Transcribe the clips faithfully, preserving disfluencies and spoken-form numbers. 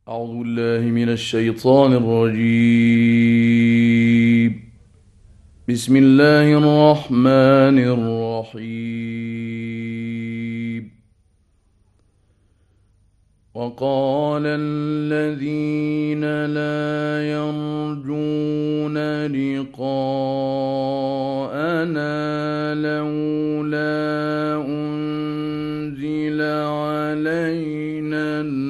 أعوذ بالله من الشيطان الرجيم. بسم الله الرحمن الرحيم. وقال الذين لا يرجون لقاءنا لولا أنزل علينا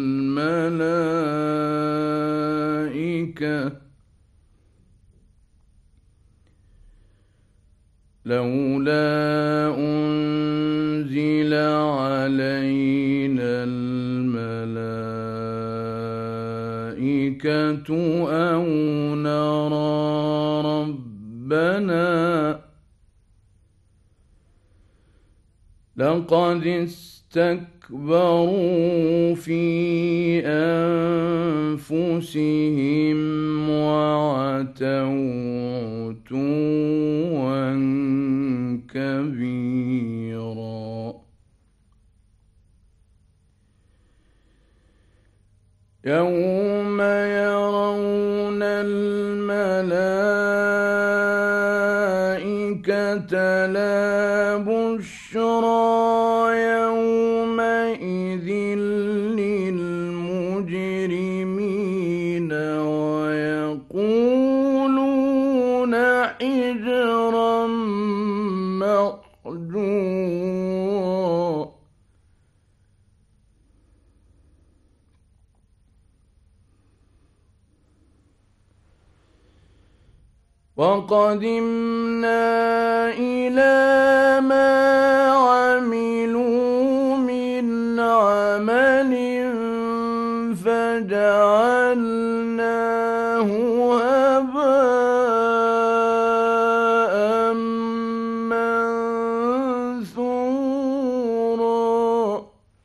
الملائكة لولا أنزل علينا الملائكة أو نرى ربنا لقد استكبروا في أنفسهم وعتوا عتوا كبيرا. يوم يرون الملائكة لا بشرى يومئذ للمجرمين ويقولون حجرا مأجورا. وقدمنا إلى ما عملوا من عمل فجعلناه هباء منثورا.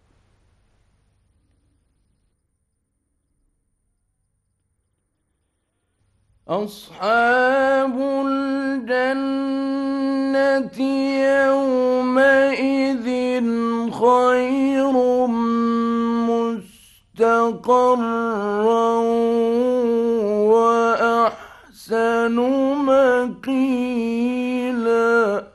أصحاب الجنة يومئذ خير مستقرا وأحسن مقيلا.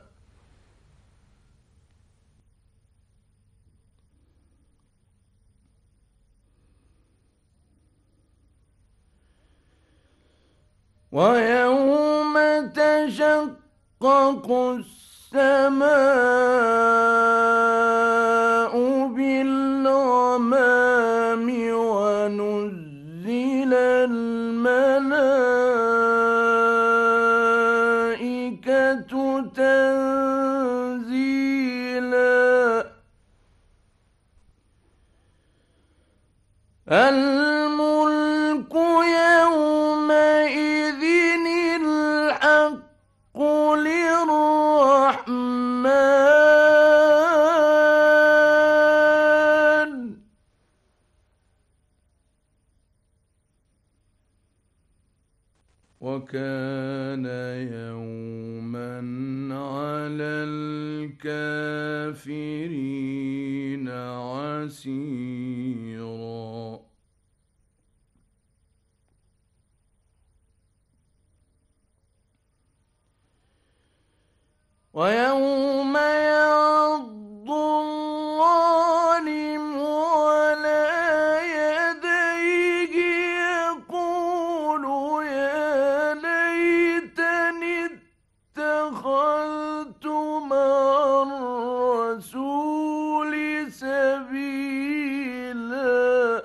ويوم تشقق السماء بالغمام ونزل الملائكة تنزيلا. الملك يومئذ الحق للرحمن وكان يوما على الكافرين عسيرا. ويوم يعض الظالم على يديه يقول يا ليتني اتخذت مع الرسول سبيلا.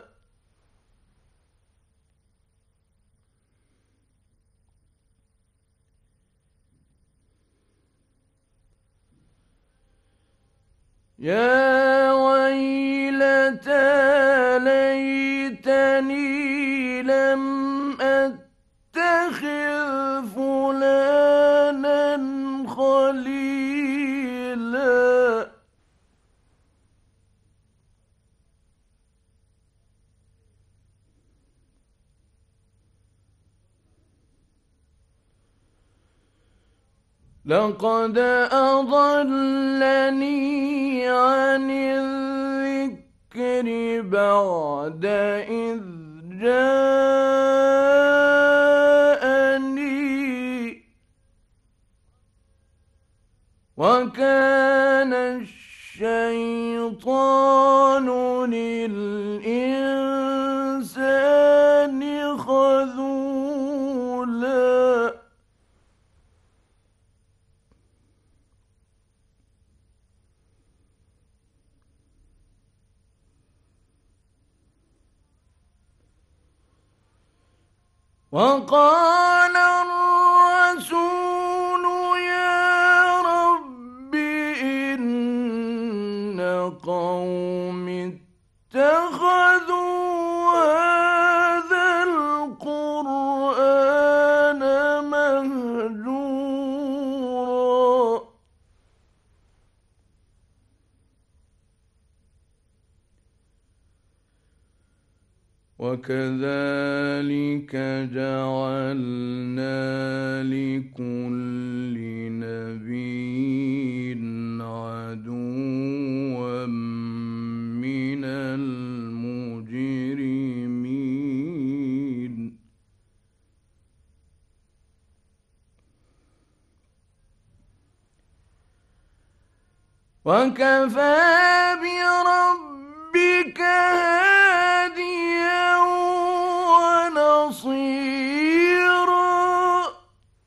يا ويلتى ليتني لم أتخذ فلانا خليلا. لقد أضلني عن الذكر بعد إذ جاءني وكان الشيطان للإنسان خذولا وقال الرسول يا رب إن قوم اتخذوا هذا القرآن مهجورا وكذلك جعلنا لكل نبي عدوا من المجرمين وكفى بربك هاديا ونصيرا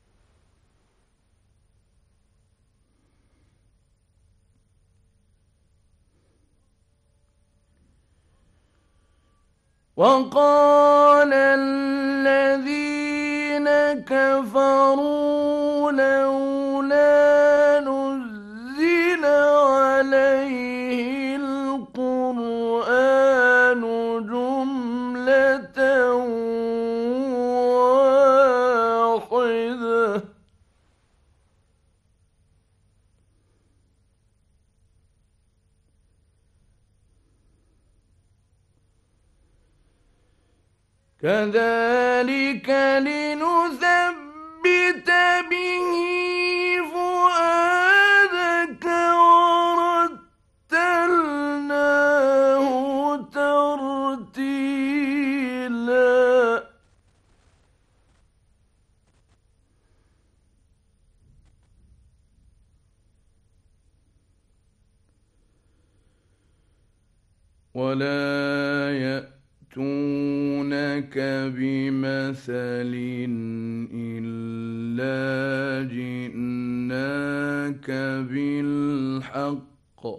وقال الذين كفروا لولا نزل عليه القرآن جملة واحدة كذلك لنثبت به فؤادك ورتلناه ترتيلا ولا يأتونك بمثل إلا جئناك بالحق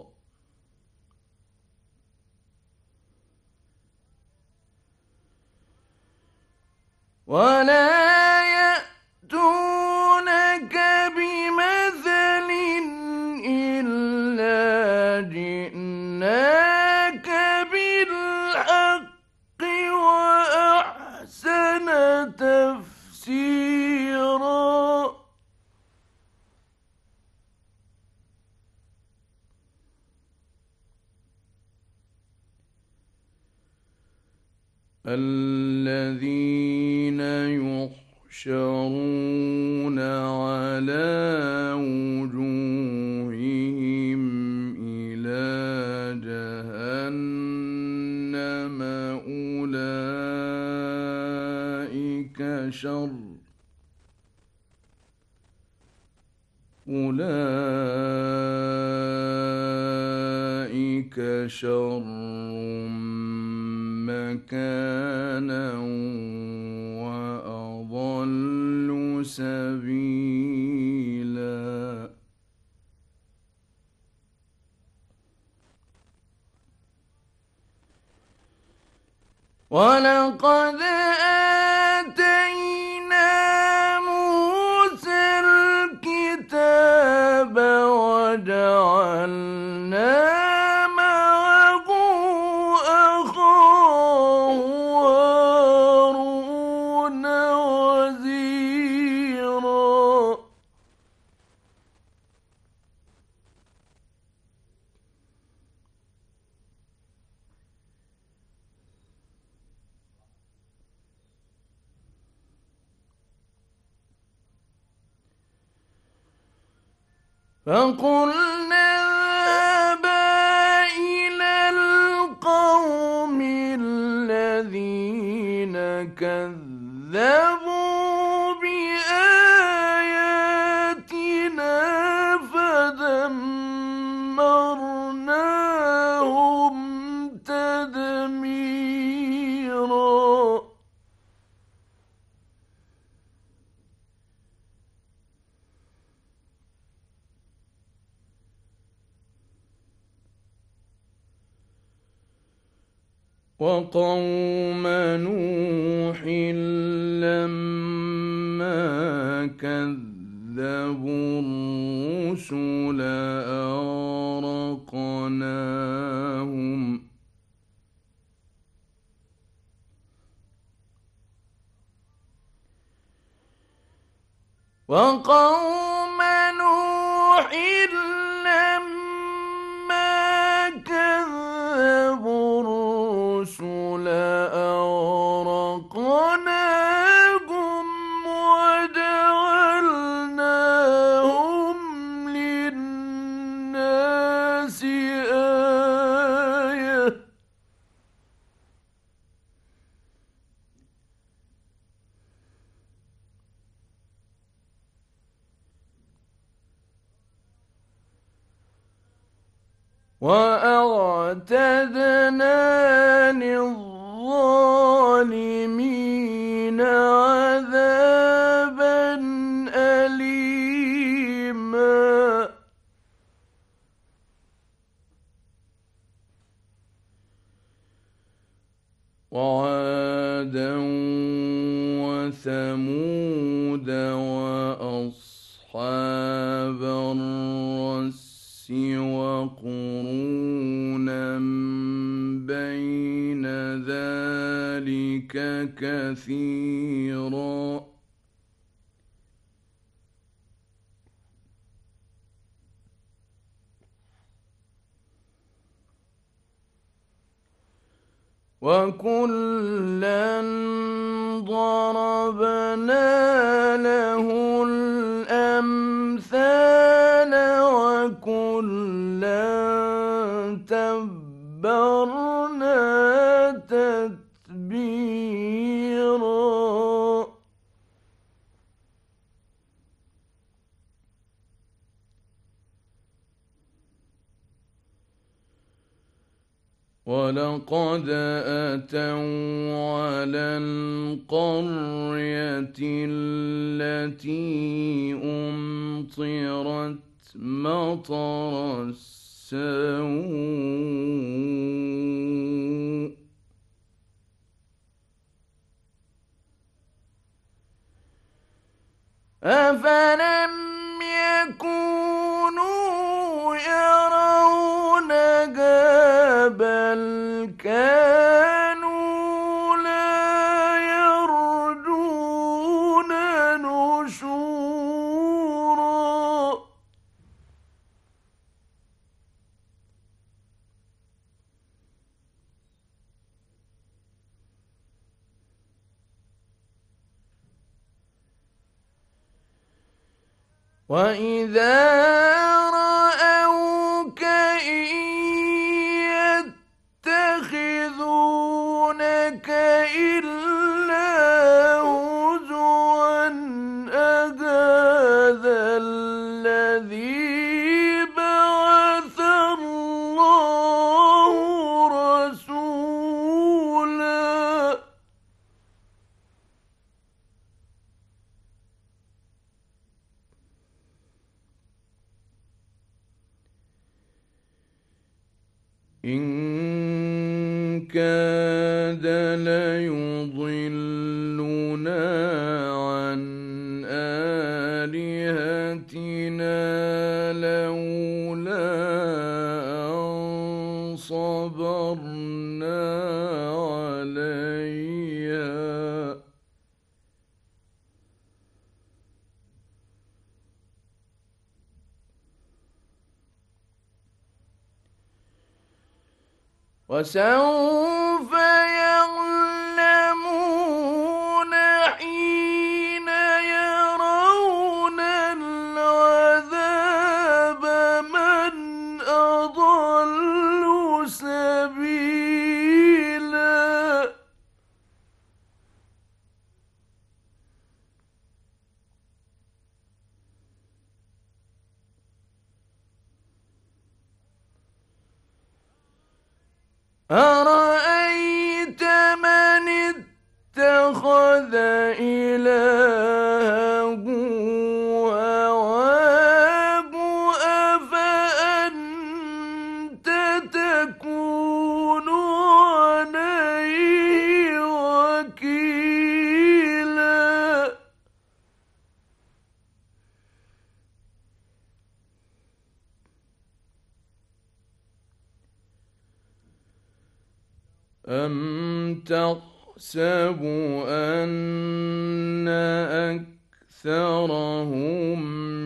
ولا يأتونك بمثل إلا جئناك بالحق وأحسن تفسيرا الذين يحشرون على وجوههم إلى جهنم أولئك شر أولئك شر مكانا وأضل سبيلا ولقد آتينا موسى الكتاب وجعلنا معه أخاه هارون وزيرا فقلنا اذهبا إلى القوم الذين كذبوا بآياتنا فدمرناهم تدميرا وقوم نوح لما كذبوا الرسل أغرقناهم وقوم نوح لما كذبوا الرسل أغرقناهم وجعلناهم للناس آية وأعتدنا للظالمين عذابا أليما وعادا وثمود وأصحاب الرس وقرونا بين ذلك كثيرا وكلا ضربنا له الأمثال وكلا تبرنا تتبيرا ولقد أتوا على القرية التي أمطرت مطر السوء أفلم يكونوا يرونها بل كانوا لا يرجون نشورا وإذا رأوك إن يتخذونك إلا هزوا أهذا الذي بعث الله رسولا إن كاد ليضلنا عن آلهتنا لولا أن صبرنا عليها وسوف يعلمون حين يرون العذاب من أضل سبيلا أرأيت من اتخذ إلهه هواه أفأنت تكون عليه وكيلا أم تحسب أن أكثرهم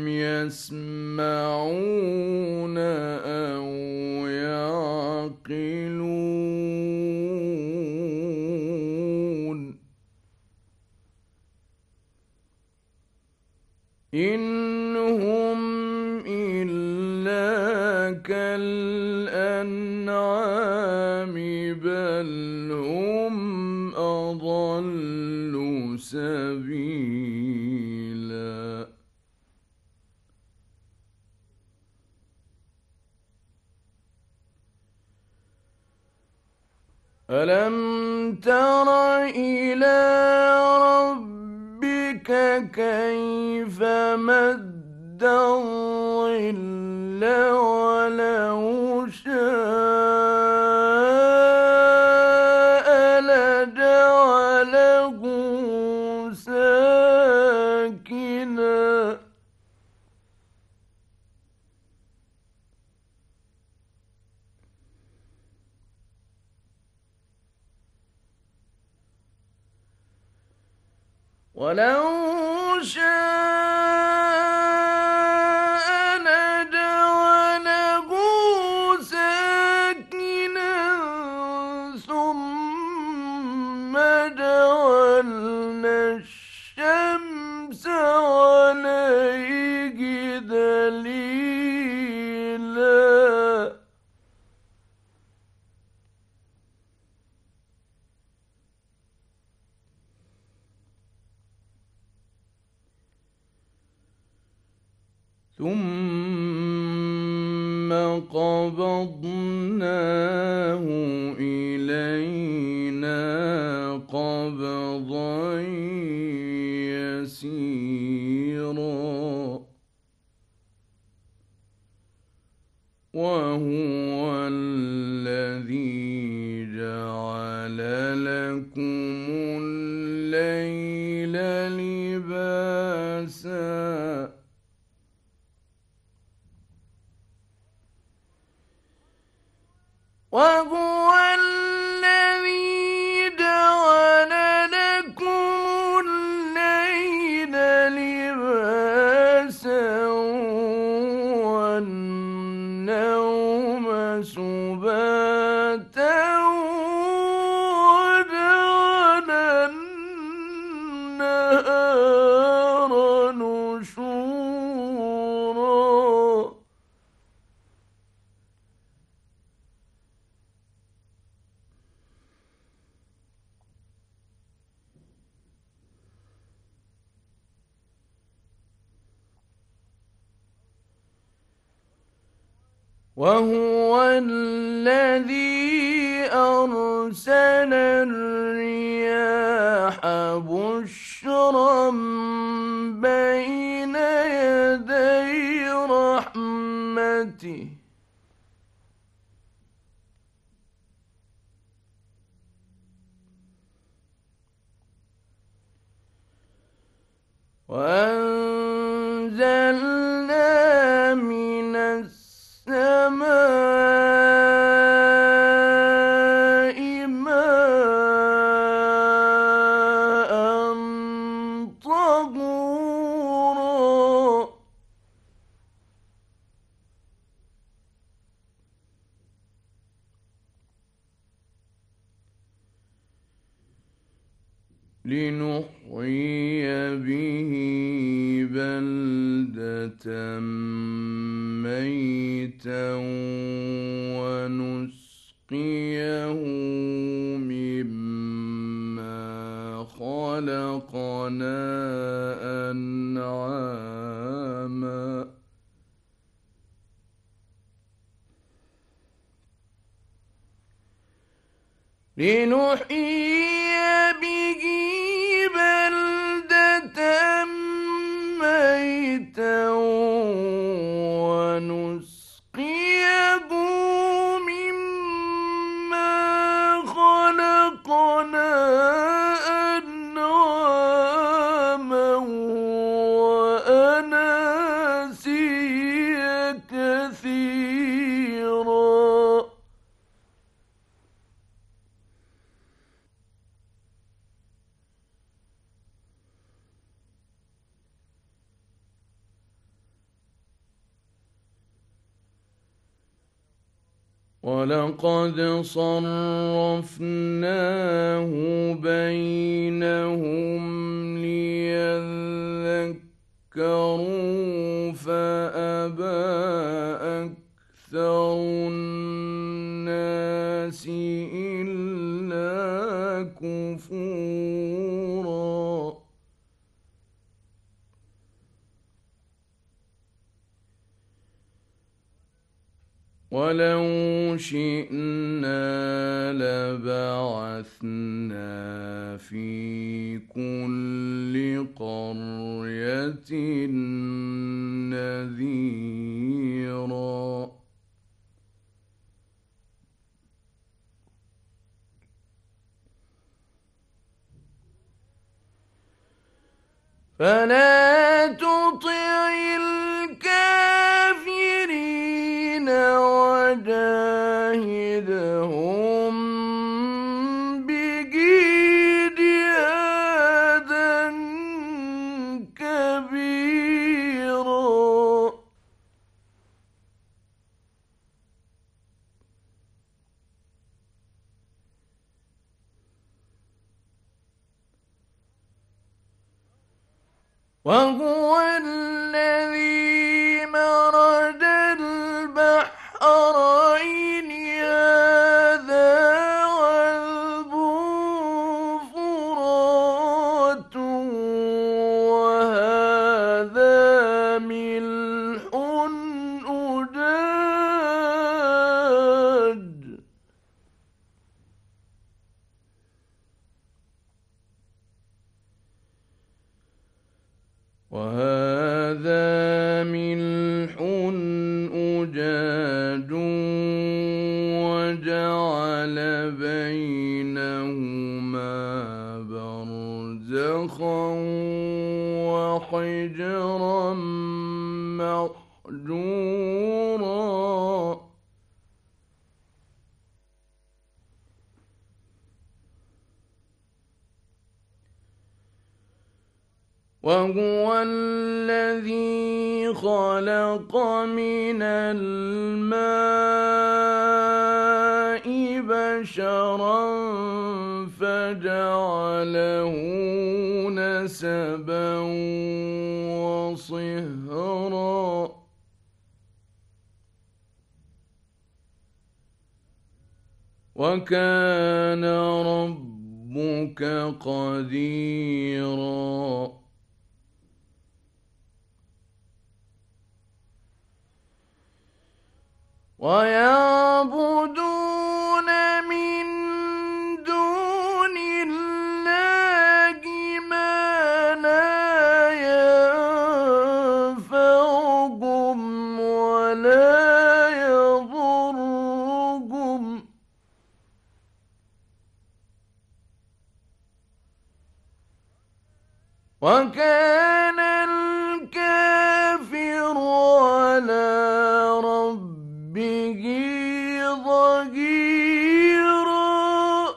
يسمعون أو يعقلون إن هم إلا كالأنعام بل هم أضل سبيلا ألم تر إلى ربك كيف مد الظل ولو شاء لجعله ساكنا ولو شاء لجعله ساكنا ثم جعلنا الشمس عليه دليلا ثم قبضناه إلينا قبضا يسيرا وهو الذي جعل لكم الليل لباسا وهو الذي جعل لكم الليل لباسا والنوم سباتا وجعل النهار نشورا وهو الذي أرسل الرياح بشرا بين يدي رحمته وأنزلنا من السماء ماء طهورا لنحيي به بلدة ميتا ونسقيه مما خلقنا أنعاما لنحيي به بلدة ميتا ونسقيه مما خلقنا أنعاما وأناسيا كثيرا. وَلَقَدْ صَرَّفْنَاهُ بَيْنَهُمْ لِيَذَّكَّرُوا فَأَبَى أَكْثَرُ النَّاسِ إِلَّا كُفُورًا. وَلَوْ شِئْنَا لَبَعَثْنَا فِي كُلِّ قَرْيَةٍ نَذِيرًا. فلا تطع الكافرين وجاهدهم به جهادا كبيرا. وهو الذي مرج البحرين هذا عذب فرات وهذا ملح أجاج. وهذا ملح أجاج وجعل بينهما برزخا وحجرا محجورا. وهو الذي خلق من الماء بشرا فجعله نسبا وصهرا. وكان ربك قديرا. ويعبدون من دون الله ما لا ينفعهم ولا يضرهم. وكان الكافر على ربه ظهيرا.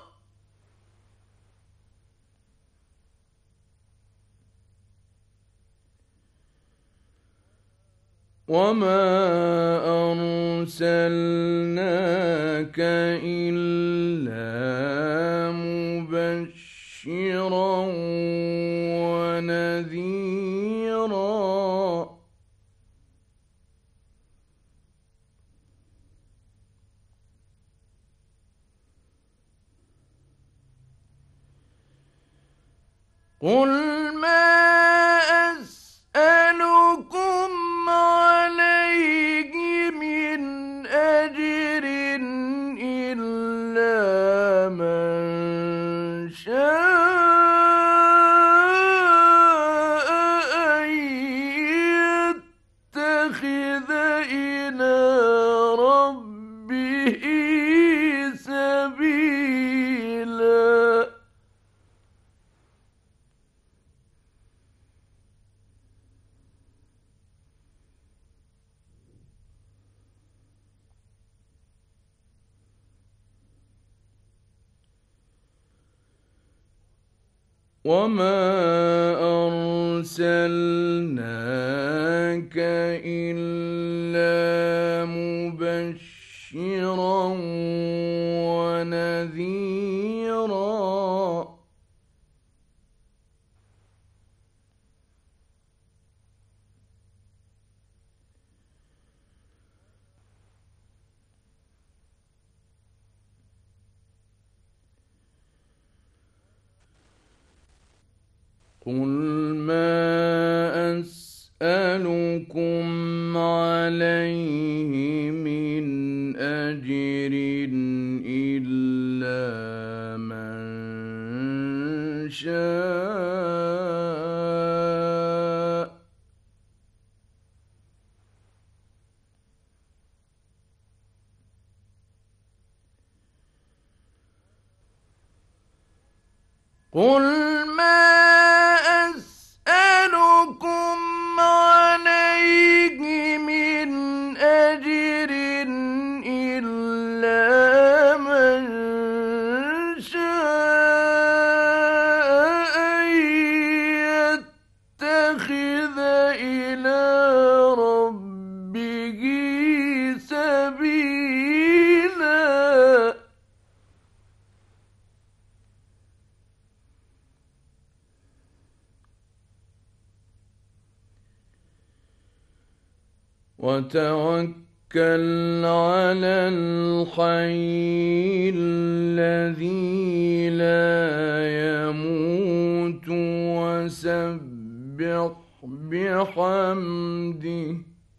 وما أرسلناك إلا مبشرا ونذيرا. قل ما أسألكم عليه من أجر إلا من وما أرسلناك إلا مبشرا ونذيرا. قل ما أسألكم عليه من أجر إلا من شاء قل ما أسألكم عليه من أجر إلا من شاء أن يتخذ إلى ربه سبيلا. وتوكل على الحي الذي لا يموت وسبح بحمده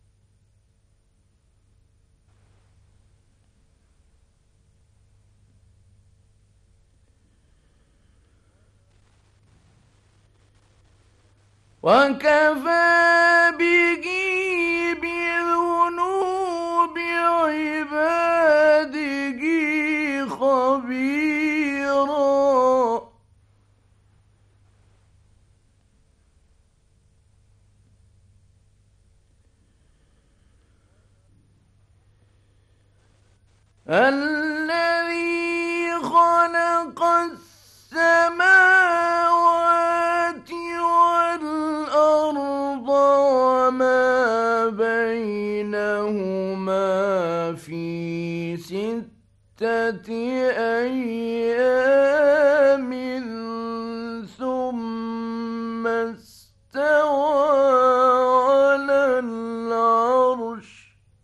وكفى به بذنوب عباده خبيرا. الذي خلق السماوات والأرض وما بينهما في ستة أيام ثم استوى على العرش.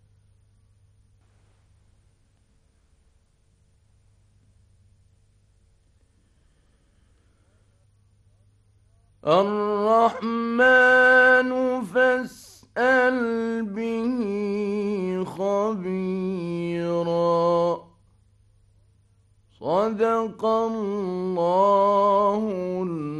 الرحمن فاسأل به خبيرا. صدق الله